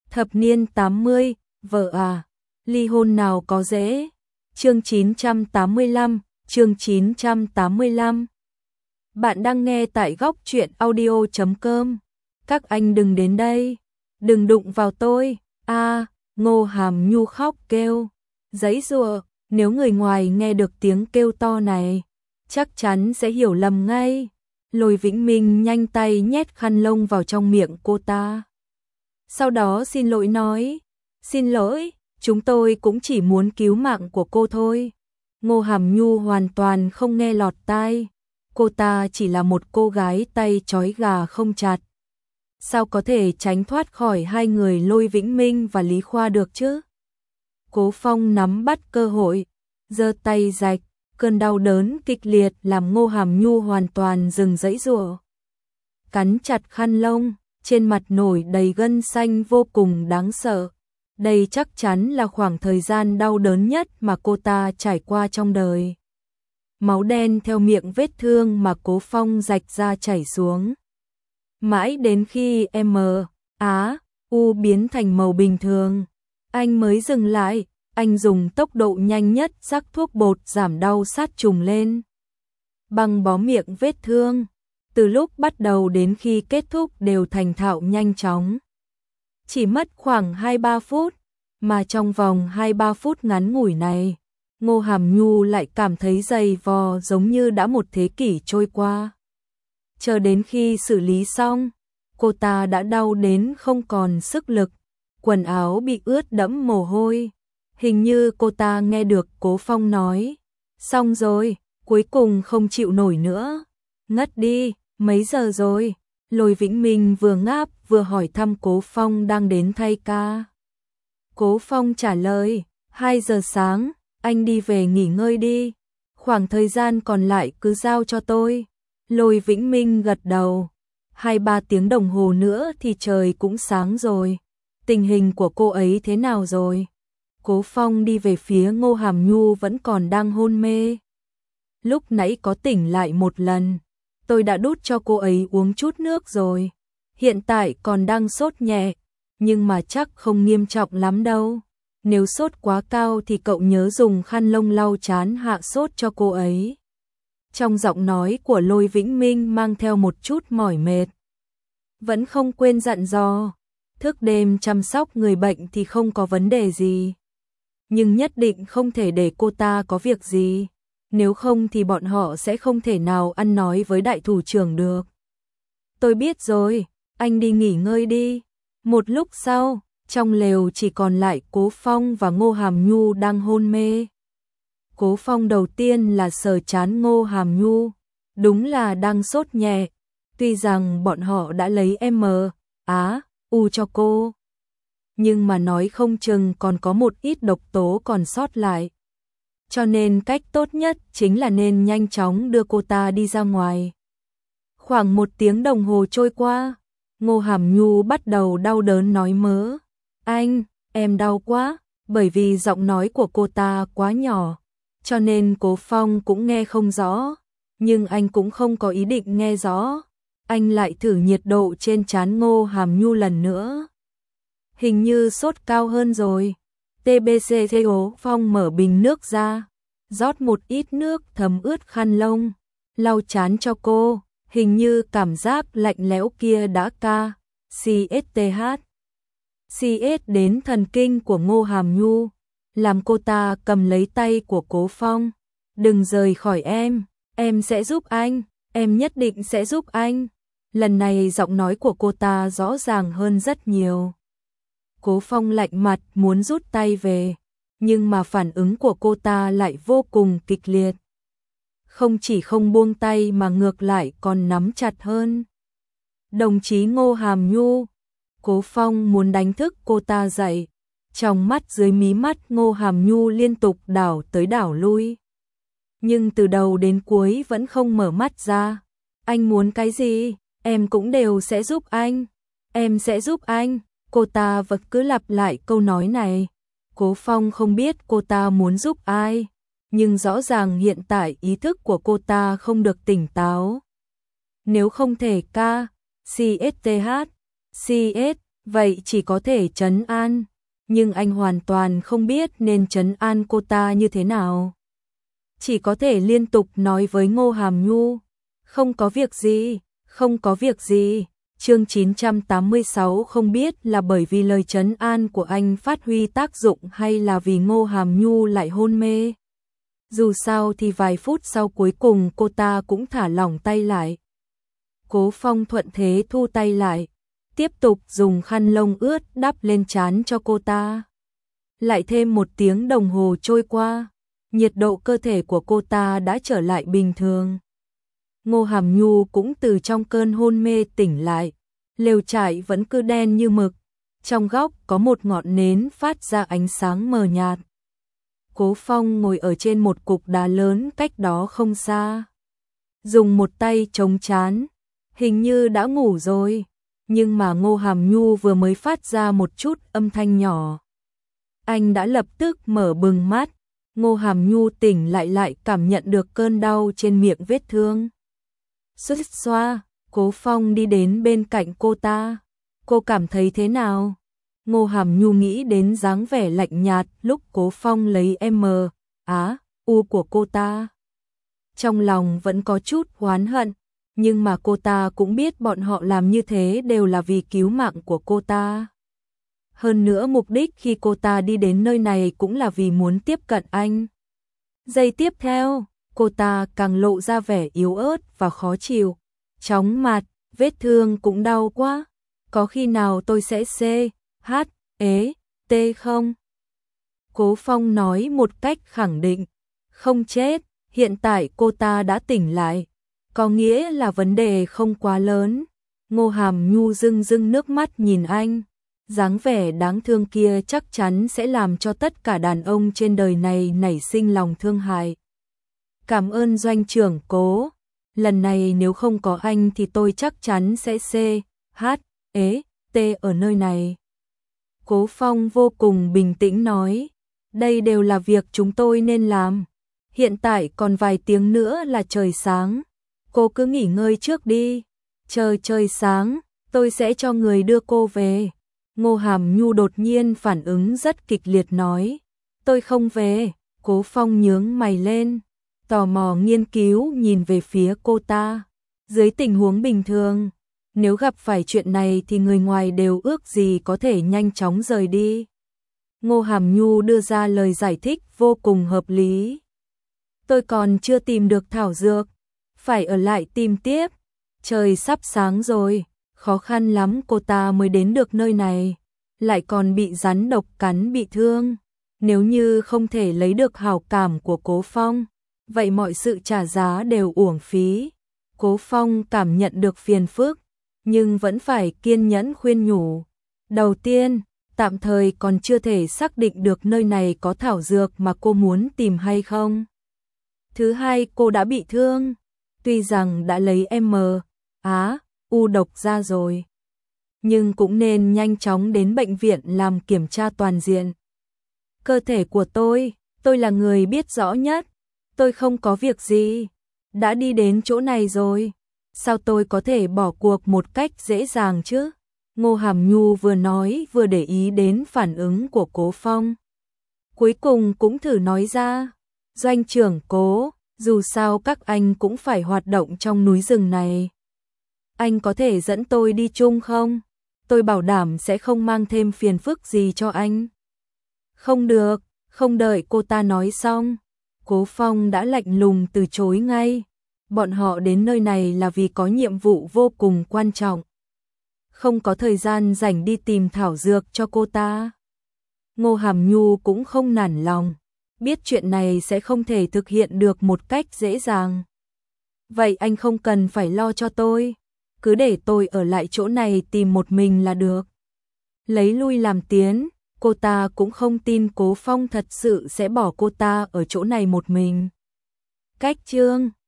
Thập niên 80, vợ à, ly hôn nào có dễ. Chương 985, chương 985. Bạn đang nghe tại góc truyện audio.com. Các anh đừng đến đây, đừng đụng vào tôi. Ngô Hàm Nhu khóc kêu, giãy giụa, nếu người ngoài nghe được tiếng kêu to này, chắc chắn sẽ hiểu lầm ngay. Lôi Vĩnh Minh nhanh tay nhét khăn lông vào trong miệng cô ta. Sau đó xin lỗi nói, xin lỗi, chúng tôi cũng chỉ muốn cứu mạng của cô thôi. Ngô Hàm Nhu hoàn toàn không nghe lọt tai, cô ta chỉ là một cô gái tay trói gà không chặt. Sao có thể tránh thoát khỏi hai người Lôi Vĩnh Minh và Lý Khoa được chứ? Cố Phong nắm bắt cơ hội, giơ tay rạch, cơn đau đớn kịch liệt làm Ngô Hàm Nhu hoàn toàn dừng giãy giụa. Cắn chặt khăn lông, trên mặt nổi đầy gân xanh vô cùng đáng sợ. Đây chắc chắn là khoảng thời gian đau đớn nhất mà cô ta trải qua trong đời. Máu đen theo miệng vết thương mà Cố Phong rạch ra chảy xuống. Mãi đến khi U biến thành màu bình thường, anh mới dừng lại. Anh dùng tốc độ nhanh nhất rắc thuốc bột giảm đau sát trùng lên, băng bó miệng vết thương. Từ lúc bắt đầu đến khi kết thúc đều thành thạo nhanh chóng. Chỉ mất khoảng 2-3 phút, mà trong vòng 2-3 phút ngắn ngủi này, Ngô Hàm Nhu lại cảm thấy dày vò giống như đã một thế kỷ trôi qua. Chờ đến khi xử lý xong, cô ta đã đau đến không còn sức lực, quần áo bị ướt đẫm mồ hôi. Hình như cô ta nghe được Cố Phong nói, xong rồi, cuối cùng không chịu nổi nữa, ngất đi. Mấy giờ rồi? Lôi Vĩnh Minh vừa ngáp vừa hỏi thăm Cố Phong đang đến thay ca. Cố Phong trả lời, 2 giờ sáng, anh đi về nghỉ ngơi đi, khoảng thời gian còn lại cứ giao cho tôi. Lôi Vĩnh Minh gật đầu, 2-3 tiếng đồng hồ nữa thì trời cũng sáng rồi. Tình hình của cô ấy thế nào rồi? Cố Phong đi về phía Ngô Hàm Nhu vẫn còn đang hôn mê. Lúc nãy có tỉnh lại một lần, tôi đã đút cho cô ấy uống chút nước rồi. Hiện tại còn đang sốt nhẹ, nhưng mà chắc không nghiêm trọng lắm đâu. Nếu sốt quá cao thì cậu nhớ dùng khăn lông lau trán hạ sốt cho cô ấy. Trong giọng nói của Lôi Vĩnh Minh mang theo một chút mỏi mệt. Vẫn không quên dặn dò, thức đêm chăm sóc người bệnh thì không có vấn đề gì, nhưng nhất định không thể để cô ta có việc gì. Nếu không thì bọn họ sẽ không thể nào ăn nói với đại thủ trưởng được. Tôi biết rồi, anh đi nghỉ ngơi đi. Một lúc sau, trong lều chỉ còn lại Cố Phong và Ngô Hàm Nhu đang hôn mê. Cố Phong đầu tiên là sờ trán Ngô Hàm Nhu, đúng là đang sốt nhẹ. Tuy rằng bọn họ đã lấy U cho cô, nhưng mà nói không chừng còn có một ít độc tố còn sót lại. Cho nên cách tốt nhất chính là nên nhanh chóng đưa cô ta đi ra ngoài. Khoảng 1 tiếng đồng hồ trôi qua, Ngô Hàm Nhu bắt đầu đau đớn nói mớ. Anh, em đau quá, bởi vì giọng nói của cô ta quá nhỏ, cho nên Cố Phong cũng nghe không rõ, nhưng anh cũng không có ý định nghe rõ. Anh lại thử nhiệt độ trên trán Ngô Hàm Nhu lần nữa. Hình như sốt cao hơn rồi. TBC Cố Phong mở bình nước ra, rót một ít nước thấm ướt khăn lông, lau trán cho cô. Hình như cảm giác lạnh lẽo kia đã CS đến thần kinh của Ngô Hàm Nhu, làm cô ta cầm lấy tay của Cố Phong. Đừng rời khỏi em sẽ giúp anh, em nhất định sẽ giúp anh. Lần này giọng nói của cô ta rõ ràng hơn rất nhiều. Cố Phong lạnh mặt muốn rút tay về, nhưng mà phản ứng của cô ta lại vô cùng kịch liệt. Không chỉ không buông tay mà ngược lại còn nắm chặt hơn. Đồng chí Ngô Hàm Nhu, Cố Phong muốn đánh thức cô ta dậy. Trong mắt dưới mí mắt Ngô Hàm Nhu liên tục đảo tới đảo lui, nhưng từ đầu đến cuối vẫn không mở mắt ra. Anh muốn cái gì, em cũng đều sẽ giúp anh. Em sẽ giúp anh. Cô ta vẫn cứ lặp lại câu nói này. Cố Phong không biết cô ta muốn giúp ai, nhưng rõ ràng hiện tại ý thức của cô ta không được tỉnh táo. Nếu không thể CS vậy chỉ có thể trấn an, nhưng anh hoàn toàn không biết nên trấn an cô ta như thế nào. Chỉ có thể liên tục nói với Ngô Hàm Nhu, không có việc gì, không có việc gì. Chương 986 không biết là bởi vì lời trấn an của anh phát huy tác dụng hay là vì Ngô Hàm Nhu lại hôn mê. Dù sao thì vài phút sau cuối cùng cô ta cũng thả lỏng tay lại. Cố Phong thuận thế thu tay lại, tiếp tục dùng khăn lông ướt đắp lên trán cho cô ta. Lại thêm 1 tiếng đồng hồ trôi qua, nhiệt độ cơ thể của cô ta đã trở lại bình thường. Ngô Hàm Nhu cũng từ trong cơn hôn mê tỉnh lại, lều trại vẫn cứ đen như mực, trong góc có một ngọn nến phát ra ánh sáng mờ nhạt. Cố Phong ngồi ở trên một cục đá lớn cách đó không xa, dùng một tay chống trán, hình như đã ngủ rồi, nhưng mà Ngô Hàm Nhu vừa mới phát ra một chút âm thanh nhỏ. Anh đã lập tức mở bừng mắt, Ngô Hàm Nhu tỉnh lại cảm nhận được cơn đau trên miệng vết thương. Xuất xoa, Cố Phong đi đến bên cạnh cô ta. Cô cảm thấy thế nào? Ngô Hàm Nhu nghĩ đến dáng vẻ lạnh nhạt lúc Cố Phong lấy U của cô ta. Trong lòng vẫn có chút oán hận, nhưng mà cô ta cũng biết bọn họ làm như thế đều là vì cứu mạng của cô ta. Hơn nữa mục đích khi cô ta đi đến nơi này cũng là vì muốn tiếp cận anh. Giây tiếp theo, cô ta càng lộ ra vẻ yếu ớt và khó chịu. Chóng mặt, vết thương cũng đau quá. Có khi nào tôi sẽ T không? Cố Phong nói một cách khẳng định. Không chết, hiện tại cô ta đã tỉnh lại. Có nghĩa là vấn đề không quá lớn. Ngô Hàm Nhu rưng nước mắt nhìn anh. Dáng vẻ đáng thương kia chắc chắn sẽ làm cho tất cả đàn ông trên đời này nảy sinh lòng thương hại. Cảm ơn doanh trưởng Cố. Lần này nếu không có anh thì tôi chắc chắn sẽ T ở nơi này. Cố Phong vô cùng bình tĩnh nói. Đây đều là việc chúng tôi nên làm. Hiện tại còn vài tiếng nữa là trời sáng. Cô cứ nghỉ ngơi trước đi. Chờ trời sáng, tôi sẽ cho người đưa cô về. Ngô Hàm Nhu đột nhiên phản ứng rất kịch liệt nói. Tôi không về. Cố Phong nhướng mày lên, tò mò nghiên cứu nhìn về phía cô ta. Dưới tình huống bình thường, nếu gặp phải chuyện này thì người ngoài đều ước gì có thể nhanh chóng rời đi. Ngô Hàm Nhu đưa ra lời giải thích vô cùng hợp lý. Tôi còn chưa tìm được thảo dược, phải ở lại tìm tiếp. Trời sắp sáng rồi, khó khăn lắm cô ta mới đến được nơi này, lại còn bị rắn độc cắn bị thương. Nếu như không thể lấy được hảo cảm của Cố Phong, vậy mọi sự trả giá đều uổng phí. Cố Phong cảm nhận được phiền phức, nhưng vẫn phải kiên nhẫn khuyên nhủ. Đầu tiên, tạm thời còn chưa thể xác định được nơi này có thảo dược mà cô muốn tìm hay không. Thứ hai, cô đã bị thương, tuy rằng đã lấy U độc ra rồi, nhưng cũng nên nhanh chóng đến bệnh viện làm kiểm tra toàn diện. Cơ thể của tôi là người biết rõ nhất, tôi không có việc gì, đã đi đến chỗ này rồi, sao tôi có thể bỏ cuộc một cách dễ dàng chứ? Ngô Hàm Nhu vừa nói vừa để ý đến phản ứng của Cố Phong. Cuối cùng cũng thử nói ra, doanh trưởng Cố, dù sao các anh cũng phải hoạt động trong núi rừng này. Anh có thể dẫn tôi đi chung không? Tôi bảo đảm sẽ không mang thêm phiền phức gì cho anh. Không được, không đợi cô ta nói xong, Cố Phong đã lạnh lùng từ chối ngay. Bọn họ đến nơi này là vì có nhiệm vụ vô cùng quan trọng. Không có thời gian rảnh đi tìm thảo dược cho cô ta. Ngô Hàm Nhu cũng không nản lòng, biết chuyện này sẽ không thể thực hiện được một cách dễ dàng. Vậy anh không cần phải lo cho tôi, cứ để tôi ở lại chỗ này tìm một mình là được. Lấy lui làm tiến, cô ta cũng không tin Cố Phong thật sự sẽ bỏ cô ta ở chỗ này một mình. Cách chương